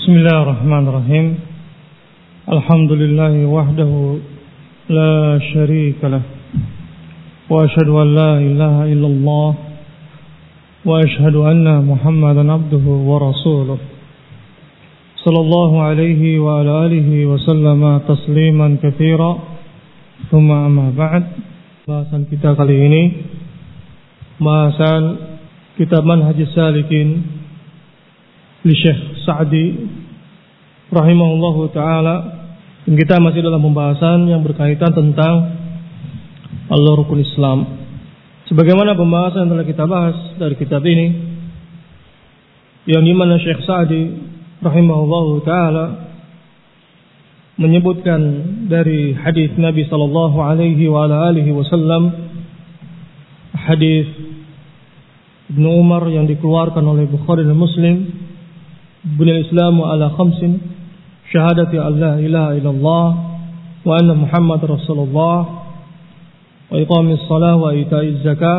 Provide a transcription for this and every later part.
Bismillahirrahmanirrahim. Alhamdulillahi wahdahu la syarika lah. Wa asyhadu an la ilaha illallah wa asyhadu anna Muhammadan abduhu wa rasuluh. Sallallahu alaihi wa ala alihi wa sallama tasliman katsira. Tsumma amma ba'd. Bahasan kita kali ini bahasan kitab Manhajus Salikin li Syekh Sa'di rahimahullahu ta'ala. Dan kita masih dalam pembahasan yang berkaitan tentang Rukun Islam. Sebagaimana pembahasan yang telah kita bahas dari kitab ini, yang dimana Syekh Sa'di rahimahullahu ta'ala menyebutkan dari hadis Nabi sallallahu alaihi wa ala alihi wasallam, hadis Ibnu Umar yang dikeluarkan oleh Bukhari dan Muslim, buniyal Islamu ala khamsin, syahadati an la ilaha illallah wa anna Muhammad Rasulullah wa iqamis salah wa ita'iz zakah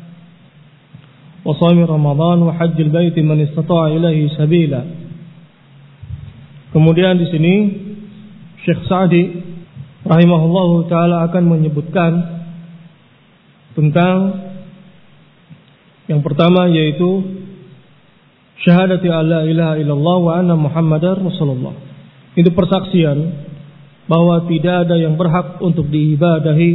wa shaumi Ramadan wa hajjil baiti man istata'a ilaihi sabila. Kemudian di sini Syekh Sa'di rahimahullahu taala akan menyebutkan tentang yang pertama, yaitu syahadati alla ilaha illallah wa anna Muhammadar Rasulullah. Itu persaksian bahwa tidak ada yang berhak untuk diibadahi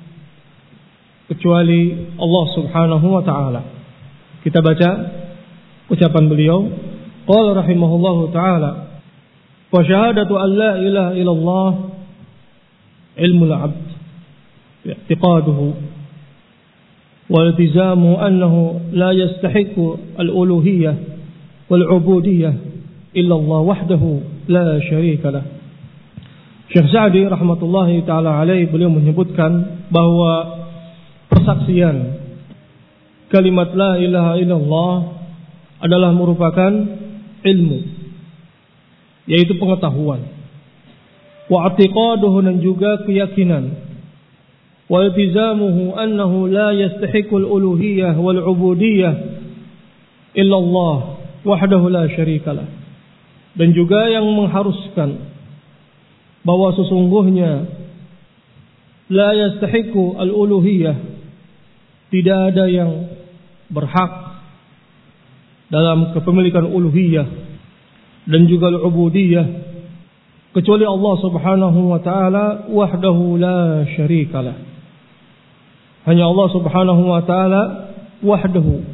kecuali Allah Subhanahu wa taala. Kita baca ucapan beliau, qala rahimahullahu taala, wa syahadatu alla ilaha illallah ilmul 'abd i'tiqaduhu والتزام أنه لا يستحق الألوهية والعبودية إلا الله وحده لا شريك له. Syekh Sa'di rahmatullahi ta'ala alaih, beliau menyebutkan bahwa persaksian kalimat la ilaha illallah adalah merupakan ilmu, yaitu pengetahuan, wa i'tiqaduhu, dan juga keyakinan, wa iltizamuhu annahu la yastahiqul uluhiyah wal ubudiyah illa Allah wahdahu la syarikalah, dan juga yang mengharuskan bahwa sesungguhnya la yastahiqu al uluhiyah, tidak ada yang berhak dalam kepemilikan uluhiyah dan juga al ubudiyah kecuali Allah Subhanahu wa taala wahdahu la syarikalah. Hanya Allah Subhanahu wa ta'ala wahdahu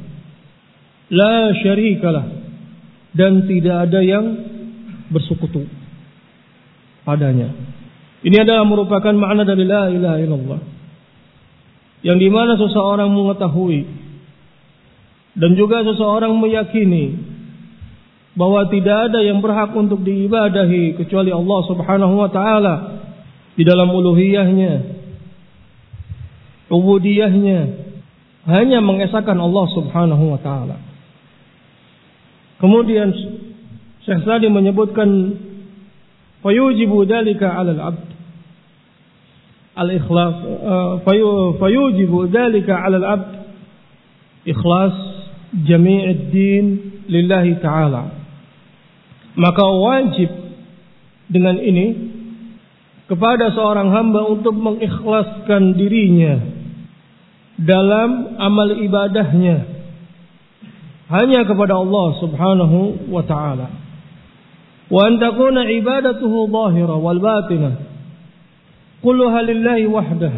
la syarikalah, dan tidak ada yang bersekutu padanya. Ini adalah merupakan makna dari la ilaha illallah, yang dimana seseorang mengetahui dan juga seseorang meyakini bahwa tidak ada yang berhak untuk diibadahi kecuali Allah Subhanahu wa ta'ala di dalam uluhiyahnya, ubudiyahnya, hanya mengesahkan Allah Subhanahu wa ta'ala. Kemudian Syekh Sa'di menyebutkan fayujibu dzalika 'ala al-'abd al-ikhlas, fayujibu dzalika 'ala al-'abd ikhlas jami'id din lillahi ta'ala. Maka wajib dengan ini kepada seorang hamba untuk mengikhlaskan dirinya dalam amal ibadahnya hanya kepada Allah Subhanahu wa ta'ala, wa an takuna ibadatuhu zahira wal batinah kulluha lillahi wahdah,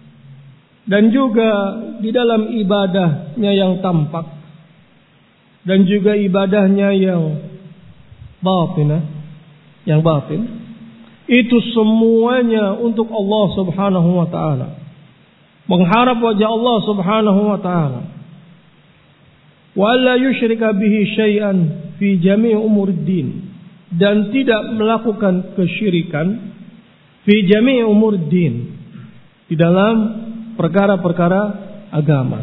dan juga di dalam ibadahnya yang tampak dan juga ibadahnya yang batinah, yang batin, itu semuanya untuk Allah Subhanahu wa ta'ala, mengharap wajah Allah Subhanahu wa ta'ala, wa la yusyrika bihi syai'an fi jami' umuriddin, dan tidak melakukan kesyirikan fi jami' umuriddin, di dalam perkara-perkara agama,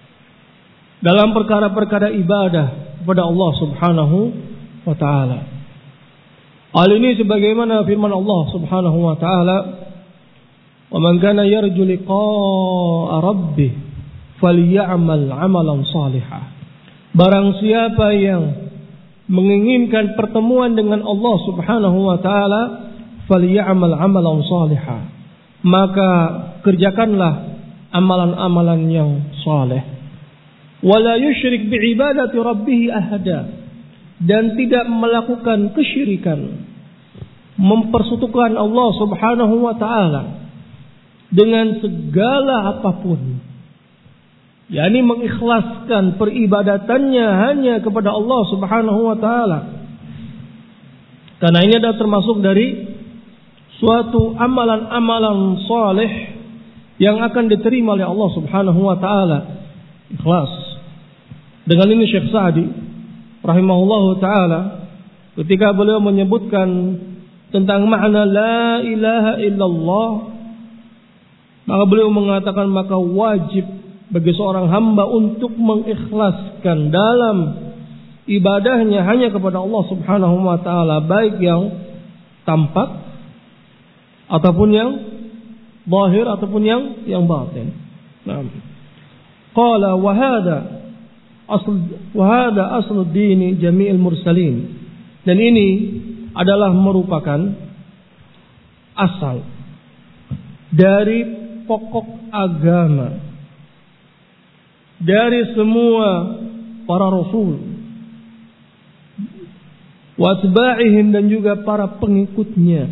dalam perkara-perkara ibadah kepada Allah Subhanahu wa ta'ala. Hal ini sebagaimana firman Allah Subhanahu wa ta'ala, wa man kana yarju liqa'a rabbih falyamal 'amalan salihah. Barang siapa yang menginginkan pertemuan dengan Allah Subhanahu wa taala, falyamal 'amalan shalihan. Maka kerjakanlah amalan-amalan yang saleh. Wala yusyrik bi'ibadati rabbih ahada. Dan tidak melakukan kesyirikan, mempersekutukan Allah Subhanahu wa taala dengan segala apapun. yakni mengikhlaskan peribadatannya hanya kepada Allah Subhanahu wa taala. Karena ini adalah termasuk dari suatu amalan-amalan saleh yang akan diterima oleh Allah Subhanahu wa taala. Ikhlas. Dengan ini Syekh Sa'di rahimahullahu taala ketika beliau menyebutkan tentang makna la ilaha illallah, maka beliau mengatakan maka wajib bagi seorang hamba untuk mengikhlaskan dalam ibadahnya hanya kepada Allah Subhanahu wa taala, baik yang tampak ataupun yang zahir ataupun yang batin. Naam. Qala wa hadha aslu dini jami'il mursalin. Dan ini adalah merupakan asal dari pokok agama dari semua para rasul, wa atba'ihim, dan juga para pengikutnya.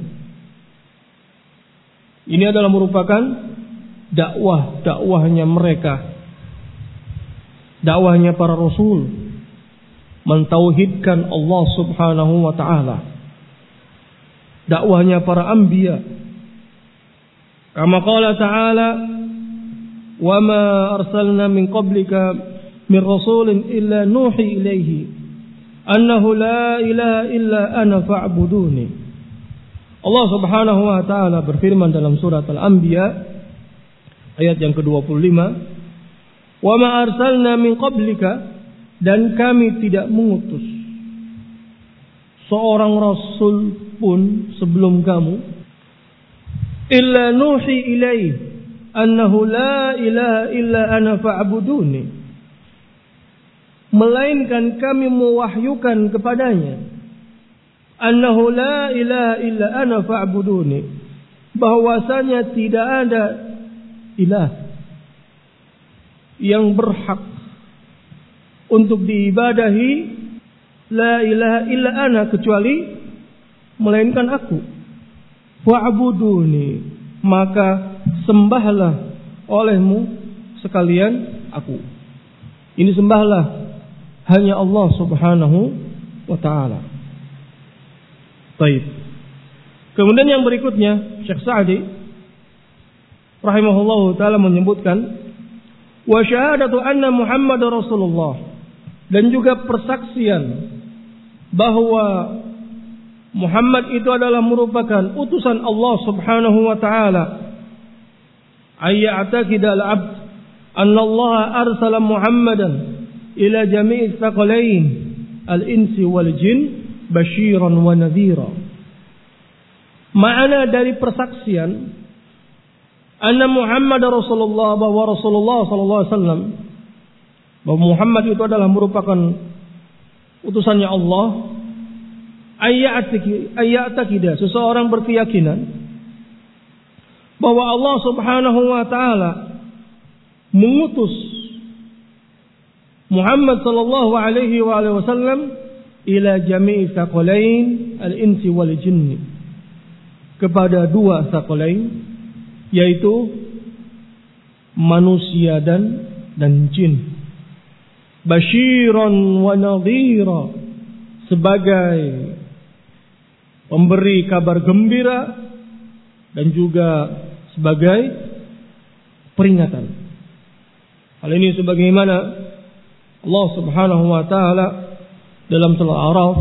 Ini adalah merupakan dakwahnya mereka, dakwahnya para rasul, mentauhidkan Allah Subhanahu wa taala, dakwahnya para anbiya. Kama qala ta'ala, wa ma arsalna min qablika min rasulin illa nuhi ilaihi annahu la ilaha illa ana fa'buduni. Allah Subhanahu wa taala berfirman dalam surat Al-Anbiya ayat yang ke-25, wa ma arsalna min qablika, dan kami tidak mengutus seorang rasul pun sebelum kamu, illa nuhi ilaihi annahu la ilaha illa ana fa'buduni, melainkan kami mewahyukan kepadanya annahu la ilaha illa ana fa'buduni, bahwasanya tidak ada ilah yang berhak untuk diibadahi, la ilaha illa ana, kecuali melainkan aku. Fa'buduni, maka sembahlah olehmu sekalian aku. Ini sembahlah hanya Allah Subhanahu wa ta'ala. Baik. Kemudian yang berikutnya Syekh Sa'di rahimahullahu ta'ala menyebutkan wa syahadatu anna Muhammad Rasulullah, dan juga persaksian bahwa Muhammad itu adalah merupakan utusan Allah Subhanahu wa ta'ala. Ayya'taqida al-'abd anna Allah arsala Muhammadan ila jami'i tsaqalain al-insi wal jin basyiran wa nadhira. Makna dari persaksian anna Muhammad Rasulullah, bahwa Rasulullah sallallahu alaihi wasallam, bahwa Muhammad itu adalah merupakan utusannya Allah. Ayya'taqida, seseorang berkeyakinan bahwa Allah Subhanahu wa taala mengutus Muhammad sallallahu alaihi wasallam ila jami'i tsaqalain al-insi wal jinni, kepada dua tsaqalain, yaitu manusia dan jin. Basyiran wa nadhira, sebagai pemberi kabar gembira dan juga sebagai peringatan. Hal ini sebagaimana Allah Subhanahu wa taala dalam surah Al-A'raf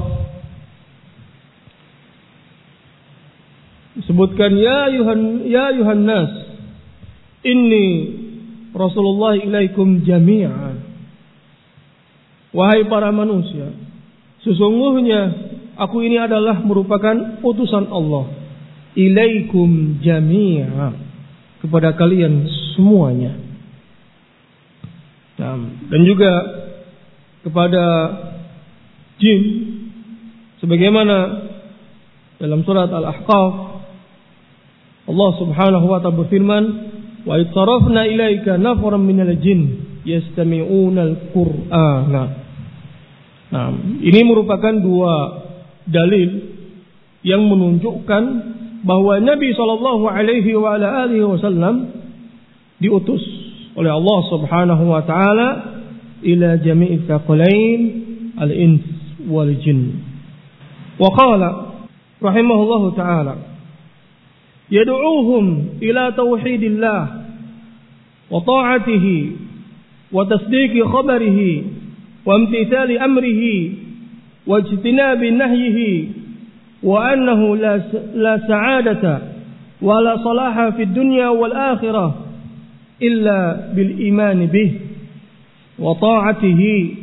disebutkan, ya ayuhan nas inni Rasulullah ilaikum jami'an, wahai para manusia, sesungguhnya aku ini adalah merupakan utusan Allah, ilaikum jami'a, kepada kalian semuanya. Dan juga kepada jin Sebagaimana dalam surat Al-Ahqaf Allah Subhanahu wa ta'ala berfirman, "Wa idh sarafna ilaika nafaran minal jin yastami'unal Qur'ana." Nah, ini merupakan dua dalil yang menunjukkan bahwa Nabi sallallahu alaihi wasallam diutus oleh Allah Subhanahu wa ta'ala ila jami'i tsaqalain al-ins wal jin. Wa qala rahimahullahu ta'ala yad'uuhum ila tauhidillah wa ta'atihi wa tasdiqi khabarihi wa imtithali amrihi wa ijtinabi nahyihi wa annahu la sa'adata wa la salaha fid dunya wal akhirah illa bil iman bih wa ta'atihi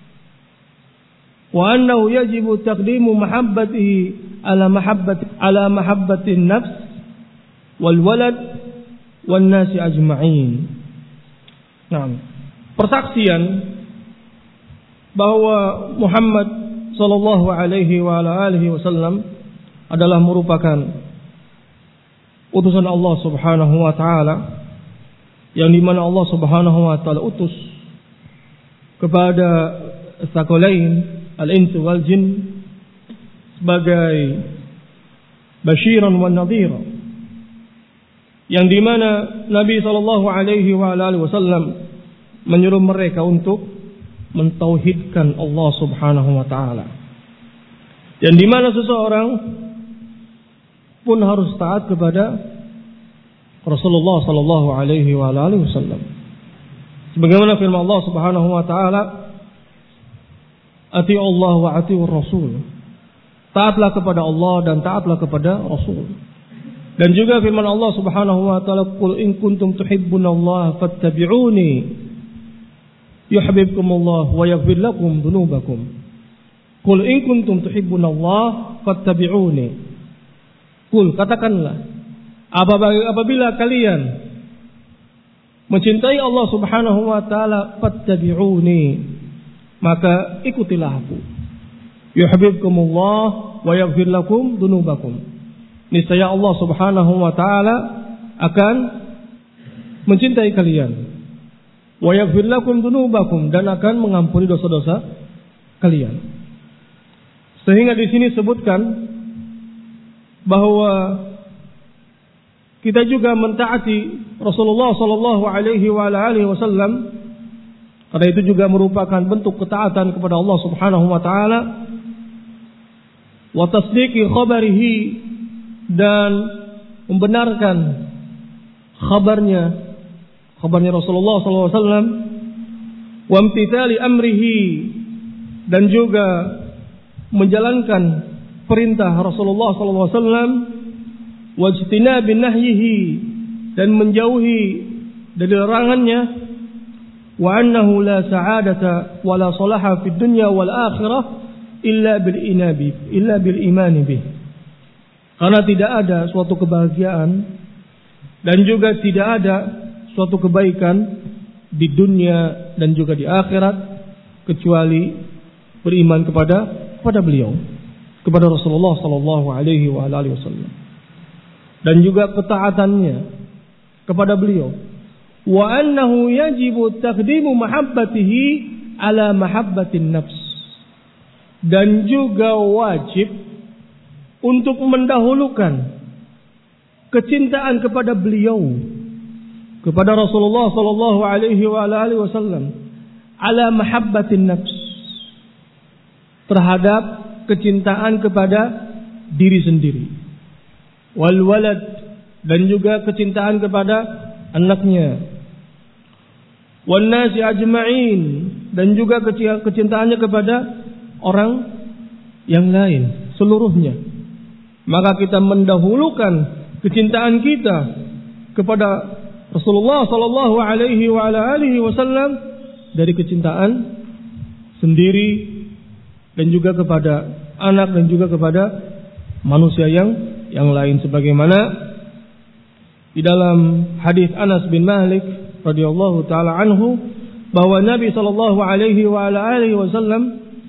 wa annahu yajibu taqdimu mahabbatihi ala mahabbatin nafs wal walad wan nasi ajma'in. Nah, persaksian bahwa Muhammad sallallahu alaihi wasallam adalah merupakan utusan Allah Subhanahu wa ta'ala, yang dimana Allah Subhanahu wa ta'ala utus kepada tsaqalain al-ins wal jin sebagai basyiran wan nadhira, yang dimana Nabi sallallahu alaihi wasallam menyuruh mereka untuk mentauhidkan Allah Subhanahu wa ta'ala, yang dimana seseorang pun harus taat kepada Rasulullah sallallahu alaihi wasallam. Sebagaimana firman Allah Subhanahu wa ta'ala, "Ati'u Allah wa ati'ur Rasul." Taatlah kepada Allah dan taatlah kepada Rasul. Dan juga firman Allah Subhanahu wa ta'ala, "Qul in kuntum tuhibbunallaha fattabi'uni yuhibbukumullah wa yaghfir lakum dzunubakum." Qul in kuntum tuhibbunallaha fattabi'uni. Qul, katakanlah, apabila kalian mencintai Allah Subhanahu wa ta'ala, fattabi'uni, maka ikutilah aku. Yuhibbukumullah wa yaghfir lakum dzunubakum. Niscaya Allah Subhanahu wa ta'ala akan mencintai kalian. Wa yaghfir lakum dzunubakum, dan akan mengampuni dosa-dosa kalian. Sehingga di sini sebutkan bahwa kita juga mentaati Rasulullah sallallahu alaihi wasallam, karena itu juga merupakan bentuk ketaatan kepada Allah Subhanahu wa ta'ala. Wa tasdiqi khabarihi, dan membenarkan kabarnya Rasulullah sallallahu alaihi wasallam. Wa imtithali amrihi, dan juga menjalankan perintah Rasulullah sallallahu alaihi wasallam. Wa ijtinabi nahyihi, dan menjauhi dari larangannya. Wa annahu la sa'adata wa la salaha fid dunya wal akhirah illa bil iman bih. Karena tidak ada suatu kebahagiaan dan juga tidak ada suatu kebaikan di dunia dan juga di akhirat kecuali beriman kepada beliau, kepada Rasulullah sallallahu alaihi wasallam, dan juga ketaatannya kepada beliau. Wa annahu yajibu taqdimu mahabbatihi ala mahabbatin nafs, dan juga wajib untuk mendahulukan kecintaan kepada beliau, kepada Rasulullah sallallahu alaihi wasallam, ala mahabbatin nafs, terhadap kecintaan kepada diri sendiri. Wal walad, dan juga kecintaan kepada anaknya. Wan nasi ajma'in, dan juga kecintaannya kepada orang yang lain seluruhnya. Maka kita mendahulukan kecintaan kita kepada Rasulullah sallallahu alaihi wasallam dari kecintaan sendiri, dan juga kepada anak, dan juga kepada manusia yang lain, sebagaimana di dalam hadis Anas bin Malik radhiyallahu taala anhu, bahwa Nabi sallallahu alaihi wasallam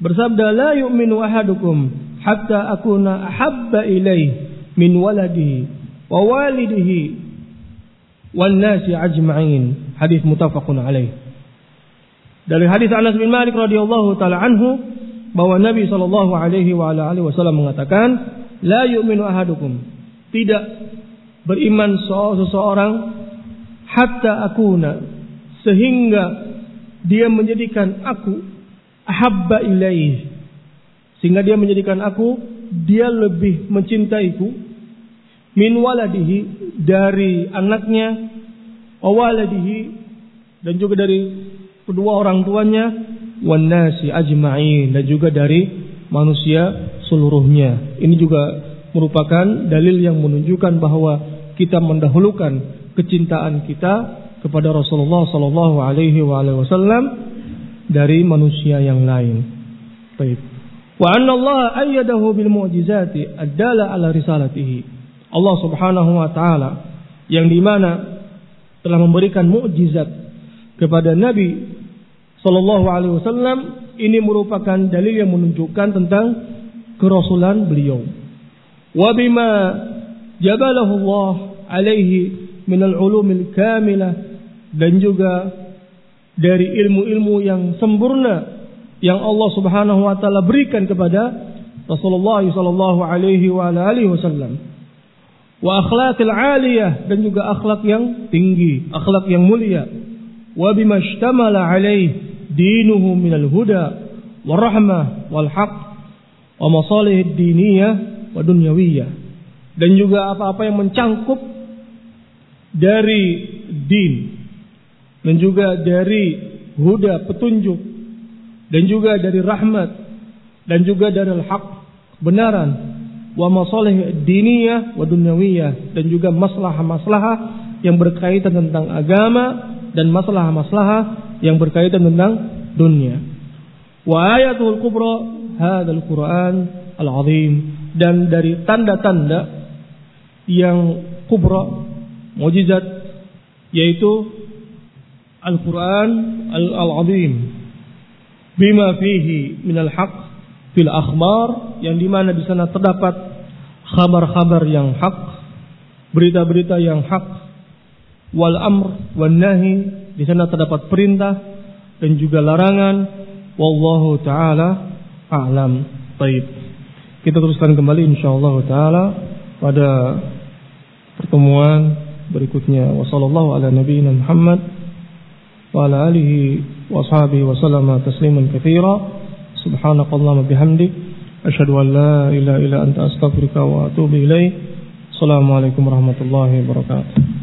bersabda, la yu'minu ahadukum hatta akuna ahabba ilaih min waladihi wa walidihi wan nasi ajma'in. Hadis muttafaqun alaih. Dari hadis Anas bin Malik radhiyallahu taala anhu bahwa Nabi sallallahu alaihi wasallam mengatakan, la yu'minu ahadukum, tidak beriman seseorang hatta akuna, sehingga dia menjadikan aku ahabba ilaih, sehingga dia menjadikan aku, dia lebih mencintaiku, min waladihi, dari anaknya, wa waladihi, dan juga dari kedua orang tuanya, wan nasi ajma'in, dan juga dari manusia seluruhnya. Ini juga merupakan dalil yang menunjukkan bahwa kita mendahulukan kecintaan kita kepada Rasulullah sallallahu alaihi wasallam dari manusia yang lain. Baik. Wa anna Allah ayyadahu bil mu'jizati ad-dala ala risalatihi. Allah Subhanahu wa taala yang dimana telah memberikan mukjizat kepada Nabi sallallahu alaihi wasallam, ini merupakan dalil yang menunjukkan tentang kerasulan beliau. Wa bima jabalahu Allah alaihi min al-ulumil kamilah, dan juga dari ilmu-ilmu yang sempurna yang Allah Subhanahu wa taala berikan kepada Rasulullah sallallahu alaihi wasallam. Wa akhlaqil aliyah, dan juga akhlak yang tinggi, akhlak yang mulia. Wa bima ishtamala alaihi dinuhu minal huda wal rahmah wal haqq wa masalihid diniyah wa dunyawiyah, dan juga apa-apa yang mencangkup dari din, dan juga dari huda, petunjuk, dan juga dari rahmat, dan juga dari al-haq, kebenaran, wa masalih diniyah wa dunyawiyah, dan juga maslahah-maslahah yang berkaitan tentang agama, dan maslahah-maslahah yang berkaitan tentang dunia. Wa ayatul kubra hadzal Qur'an al-azim, dan dari tanda-tanda yang kubra, mukjizat, yaitu Al-Quran Al-Azim, bima fihi minal haq fil akhbar, yang dimana di sana terdapat khabar-khabar yang hak, berita-berita yang hak, wal amr wan nahi, di sana terdapat perintah dan juga larangan. Wallahu taala a'lam. Baik, kita teruskan kembali insyaallah taala pada pertemuan berikutnya. Wassallallahu ala nabiyina Muhammad wa ala alihi wa ashabihi wa sallama tasliman katsira. Subhanakallahumma bihamdik asyhadu an la ilaha illa anta astaghfiruka wa atubu ilaik. Assalamualaikum warahmatullahi wabarakatuh.